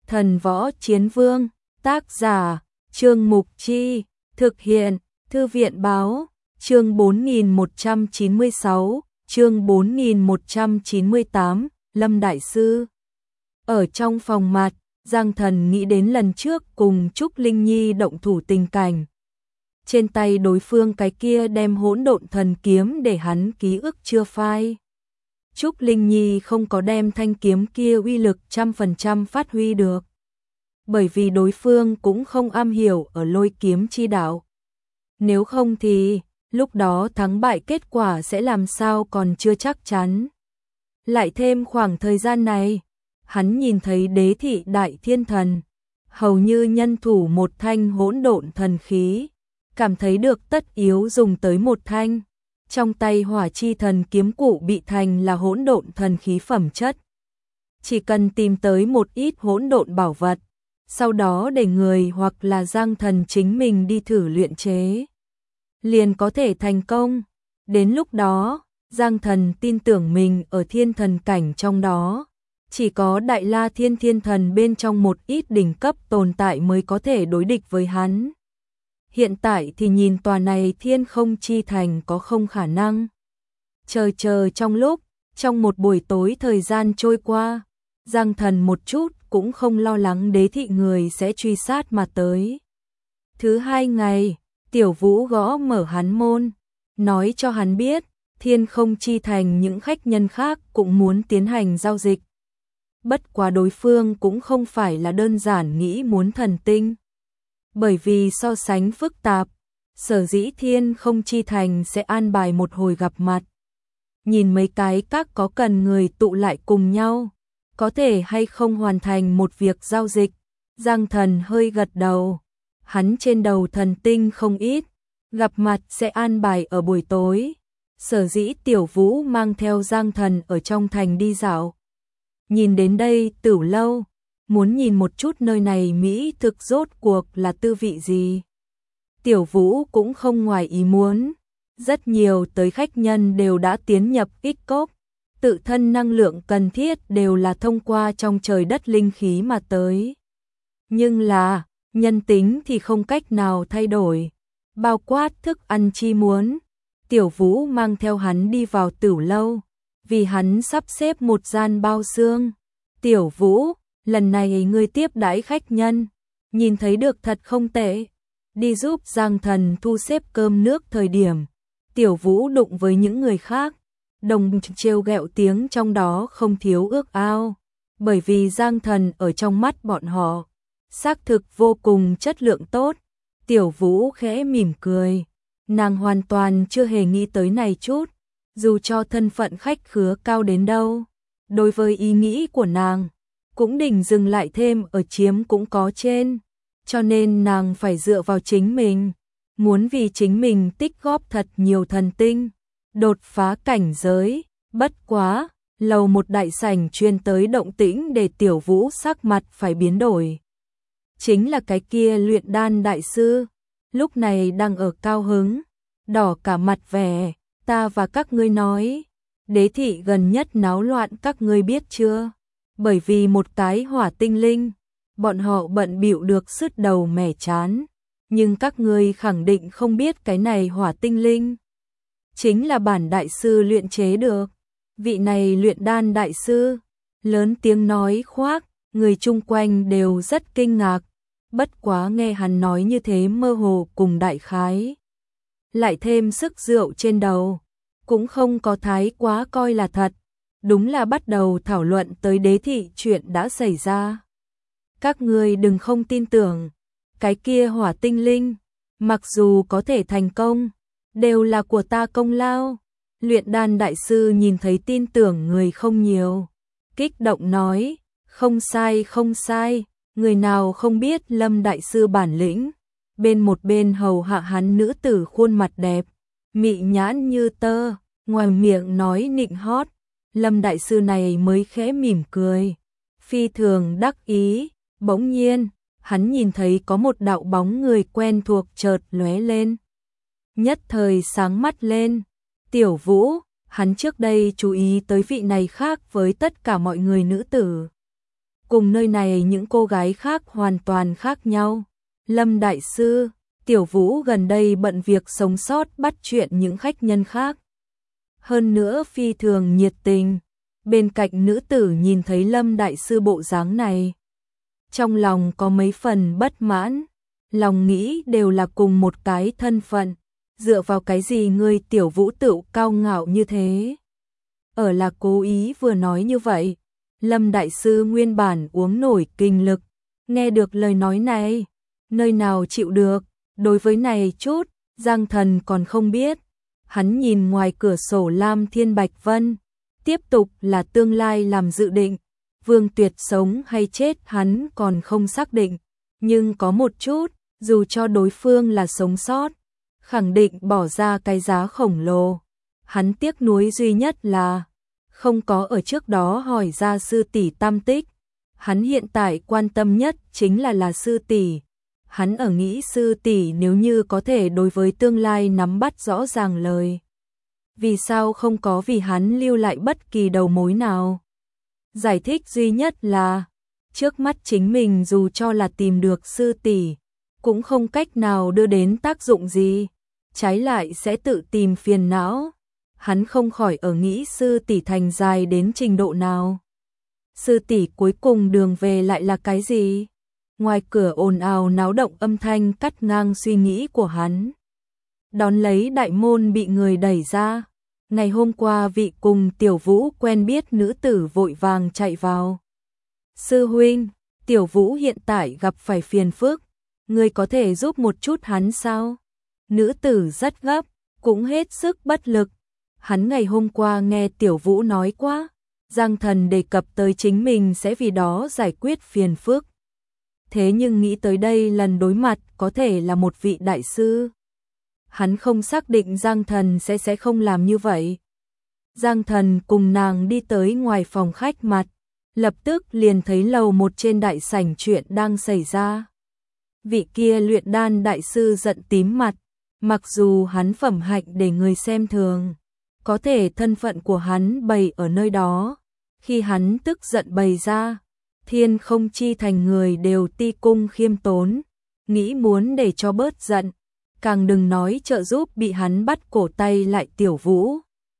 Thần Võ Chiến Vương, tác giả, Trương Mục Chi, thực hiện, Thư viện Báo, chương 4196, chương 4198, Lâm Đại Sư. Ở trong phòng mặt, Giang Thần nghĩ đến lần trước cùng Trúc Linh Nhi động thủ tình cảnh. Trên tay đối phương cái kia đem hỗn độn thần kiếm để hắn ký ức chưa phai. Trúc Linh Nhi không có đem thanh kiếm kia uy lực 100% phát huy được. Bởi vì đối phương cũng không am hiểu ở lôi kiếm chi đạo. Nếu không thì, lúc đó thắng bại kết quả sẽ làm sao còn chưa chắc chắn. Lại thêm khoảng thời gian này, hắn nhìn thấy Đế thị đại thiên thần, hầu như nhân thủ một thanh hỗn độn thần khí, cảm thấy được tất yếu dùng tới một thanh. Trong tay Hỏa Chi Thần kiếm cụ bị thành là hỗn độn thần khí phẩm chất. Chỉ cần tìm tới một ít hỗn độn bảo vật, sau đó để người hoặc là Giang Thần chính mình đi thử luyện chế, liền có thể thành công. Đến lúc đó, Giang Thần tin tưởng mình ở thiên thần cảnh trong đó, chỉ có Đại La Thiên Thiên Thần bên trong một ít đỉnh cấp tồn tại mới có thể đối địch với hắn. Hiện tại thì nhìn tòa này Thiên Không Chi Thành có không khả năng. Chờ trong lúc, trong một buổi tối thời gian trôi qua, Giang Thần một chút cũng không lo lắng Đế thị người sẽ truy sát mà tới. Thứ hai ngày, Tiểu Vũ gõ mở hắn môn, nói cho hắn biết, Thiên Không Chi Thành những khách nhân khác cũng muốn tiến hành giao dịch. Bất quá đối phương cũng không phải là đơn giản nghĩ muốn thần tinh. Bởi vì so sánh phức tạp, sở dĩ Thiên Không Chi Thành sẽ an bài một hồi gặp mặt. Nhìn mấy cái các có cần người tụ lại cùng nhau, có thể hay không hoàn thành một việc giao dịch. Giang Thần hơi gật đầu, hắn trên đầu thần tinh không ít, gặp mặt sẽ an bài ở buổi tối. Sở dĩ Tiểu Vũ mang theo Giang Thần ở trong thành đi dạo. Nhìn đến đây Tửu Lâu, muốn nhìn một chút nơi này mỹ thực rốt cuộc là tư vị gì. Tiểu Vũ cũng không ngoài ý muốn, rất nhiều tới khách nhân đều đã tiến nhập ích cốc, tự thân năng lượng cần thiết đều là thông qua trong trời đất linh khí mà tới. Nhưng là, nhân tính thì không cách nào thay đổi, bao quát thức ăn chi muốn. Tiểu Vũ mang theo hắn đi vào Tửu Lâu, vì hắn sắp xếp một gian bao xương. Tiểu Vũ, lần này ngươi tiếp đãi khách nhân, nhìn thấy được thật không tệ. Đi giúp Giang Thần thu xếp cơm nước thời điểm, Tiểu Vũ đụng với những người khác, đồng trêu ghẹo tiếng trong đó không thiếu ước ao, bởi vì Giang Thần ở trong mắt bọn họ, xác thực vô cùng chất lượng tốt. Tiểu Vũ khẽ mỉm cười, nàng hoàn toàn chưa hề nghĩ tới này chút, dù cho thân phận khách khứa cao đến đâu, đối với ý nghĩ của nàng, cũng đừng dừng lại thêm ở chiếm cũng có trên, cho nên nàng phải dựa vào chính mình, muốn vì chính mình tích góp thật nhiều thần tinh, đột phá cảnh giới. Bất quá, lầu một đại sảnh truyền tới động tĩnh để Tiểu Vũ sắc mặt phải biến đổi. Chính là cái kia luyện đan đại sư, lúc này đang ở cao hứng, đỏ cả mặt vẻ, ta và các ngươi nói, Đế thị gần nhất náo loạn các ngươi biết chưa? Bởi vì một cái hỏa tinh linh, bọn họ bận bịu được sứt đầu mẻ chán, nhưng các ngươi khẳng định không biết cái này hỏa tinh linh chính là bản đại sư luyện chế được. Vị này luyện đan đại sư, lớn tiếng nói khoác, người chung quanh đều rất kinh ngạc, bất quá nghe hắn nói như thế mơ hồ cùng đại khái. Lại thêm sức rượu trên đầu, cũng không có thái quá coi là thật, đúng là bắt đầu thảo luận tới Đế thị chuyện đã xảy ra. Các ngươi đừng không tin tưởng, cái kia hỏa tinh linh, mặc dù có thể thành công, đều là của ta công lao. Luyện đan đại sư nhìn thấy tin tưởng người không nhiều, kích động nói, không sai không sai, người nào không biết Lâm đại sư bản lĩnh. Một bên hầu hạ hắn nữ tử khuôn mặt đẹp, mị nhãn như tơ, ngoài miệng nói nịnh hót. Lâm đại sư này mới khẽ mỉm cười, phi thường đắc ý. Bỗng nhiên, hắn nhìn thấy có một đạo bóng người quen thuộc chợt lóe lên, nhất thời sáng mắt lên. Tiểu Vũ, hắn trước đây chú ý tới vị này khác với tất cả mọi người nữ tử. cùng nơi này những cô gái khác hoàn toàn khác nhau. Lâm đại sư, Tiểu Vũ gần đây bận việc sống sót bắt chuyện những khách nhân khác. Hơn nữa phi thường nhiệt tình. Bên cạnh nữ tử nhìn thấy Lâm đại sư bộ dáng này, trong lòng có mấy phần bất mãn, lòng nghĩ đều là cùng một cái thân phận, dựa vào cái gì ngươi Tiểu Vũ tự cao ngạo như thế? Ở là cố ý vừa nói như vậy. Lâm đại sư nguyên bản uống nổi kinh lực, nghe được lời nói này, nơi nào chịu được, đối với này chút, Giang Thần còn không biết. Hắn nhìn ngoài cửa sổ Lam Thiên Bạch Vân, tiếp tục là tương lai làm dự định, Vương Tuyệt sống hay chết hắn còn không xác định, nhưng có một chút, dù cho đối phương là sống sót, khẳng định bỏ ra cái giá khổng lồ. Hắn tiếc nuối duy nhất là không có ở trước đó hỏi ra sư tỷ tam tích. Hắn hiện tại quan tâm nhất chính là sư tỷ. Hắn ở nghĩ sư tỷ nếu như có thể đối với tương lai nắm bắt rõ ràng lời, vì sao không có vì hắn lưu lại bất kỳ đầu mối nào. Giải thích duy nhất là trước mắt chính mình dù cho là tìm được sư tỷ, cũng không cách nào đưa đến tác dụng gì, trái lại sẽ tự tìm phiền não. Hắn không khỏi ở nghĩ sư tỷ thành dài đến trình độ nào. Sư tỷ cuối cùng đường về lại là cái gì? Ngoài cửa ồn ào náo động âm thanh cắt ngang suy nghĩ của hắn. Đón lấy đại môn bị người đẩy ra. Ngày hôm qua vị cùng Tiểu Vũ quen biết nữ tử vội vàng chạy vào. Sư huynh, Tiểu Vũ hiện tại gặp phải phiền phức, người có thể giúp một chút hắn sao? Nữ tử rất gấp, cũng hết sức bất lực. Hắn ngày hôm qua nghe Tiểu Vũ nói quá, Giang Thần đề cập tới chính mình sẽ vì đó giải quyết phiền phức. Thế nhưng nghĩ tới đây lần đối mặt có thể là một vị đại sư. Hắn không xác định Giang Thần sẽ không làm như vậy. Giang Thần cùng nàng đi tới ngoài phòng khách mặt, lập tức liền thấy lầu một trên đại sảnh chuyện đang xảy ra. Vị kia luyện đan đại sư giận tím mặt, mặc dù hắn phẩm hạnh để người xem thường, có thể thân phận của hắn bày ở nơi đó. Khi hắn tức giận bày ra, Thiên Không Chi thành người đều ti cung khiêm tốn, nghĩ muốn để cho bớt giận, càng đừng nói trợ giúp bị hắn bắt cổ tay lại Tiểu Vũ.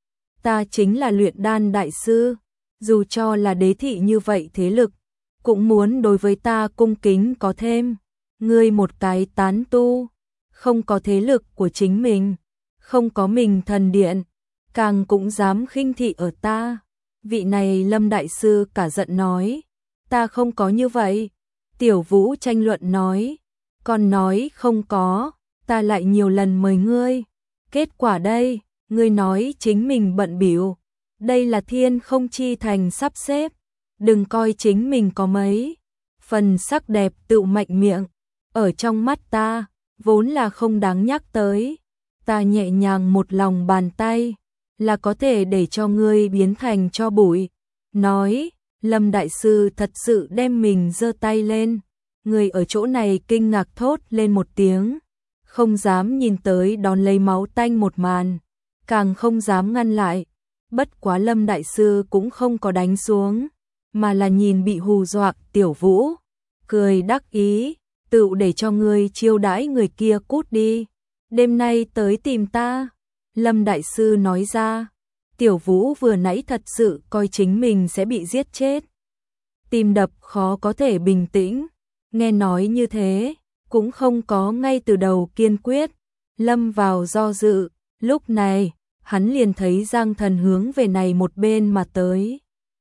Ta chính là luyện đan đại sư, dù cho là đế thị như vậy thế lực, cũng muốn đối với ta cung kính có thêm. Ngươi một cái tán tu, không có thế lực của chính mình, không có mình thần điện, càng cũng dám khinh thị ở ta. Vị này Lâm đại sư cả giận nói, ta không có như vậy. Tiểu Vũ tranh luận nói, còn nói không có, ta lại nhiều lần mời ngươi. Kết quả đây, ngươi nói chính mình bận bịu. Đây là Thiên Không Chi thành sắp xếp, đừng coi chính mình có mấy phần sắc đẹp tự mạnh miệng, ở trong mắt ta, vốn là không đáng nhắc tới. Ta nhẹ nhàng một lòng bàn tay, là có thể để cho ngươi biến thành tro bụi. Nói, Lâm đại sư thật sự đem mình giơ tay lên. Người ở chỗ này kinh ngạc thốt lên một tiếng, không dám nhìn tới đón lấy máu tanh một màn, càng không dám ngăn lại. Bất quá Lâm đại sư cũng không có đánh xuống, mà là nhìn bị hù dọa Tiểu Vũ, cười đắc ý, tự để cho ngươi chiêu đãi người kia cút đi, đêm nay tới tìm ta. Lâm đại sư nói ra, Tiểu Vũ vừa nãy thật sự coi chính mình sẽ bị giết chết, tim đập khó có thể bình tĩnh, nghe nói như thế, cũng không có ngay từ đầu kiên quyết, lâm vào do dự. Lúc này, hắn liền thấy Giang Thần hướng về này một bên mà tới.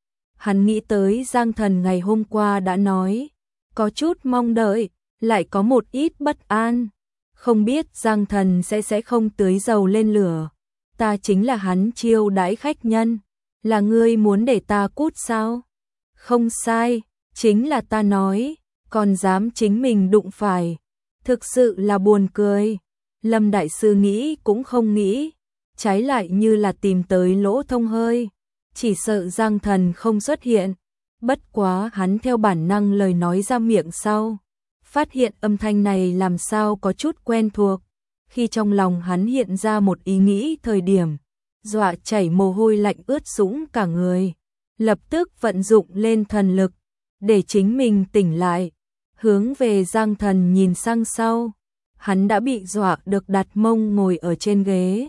Hắn nghĩ tới Giang Thần ngày hôm qua đã nói, có chút mong đợi, lại có một ít bất an. Không biết Giang Thần sẽ không tưới dầu lên lửa. Ta chính là hắn chiêu đãi khách nhân, là ngươi muốn để ta cút sao? Không sai, chính là ta nói, còn dám chính mình đụng phải. Thực sự là buồn cười. Lâm đại sư nghĩ cũng không nghĩ, trái lại như là tìm tới lỗ thông hơi, chỉ sợ Giang Thần không xuất hiện. Bất quá hắn theo bản năng lời nói ra miệng sau, phát hiện âm thanh này làm sao có chút quen thuộc. Khi trong lòng hắn hiện ra một ý nghĩ thời điểm, dọa chảy mồ hôi lạnh ướt sũng cả người, lập tức vận dụng lên thần lực, để chính mình tỉnh lại, hướng về Giang Thần nhìn sang sau, hắn đã bị dọa được đặt mông ngồi ở trên ghế.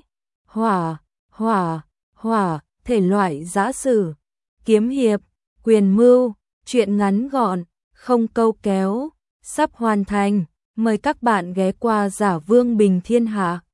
Hỏa, thể loại giã sử, kiếm hiệp, quyền mưu, truyện ngắn gọn, không câu kéo, sắp hoàn thành, mời các bạn ghé qua Giả Vương Bình Thiên Hạ.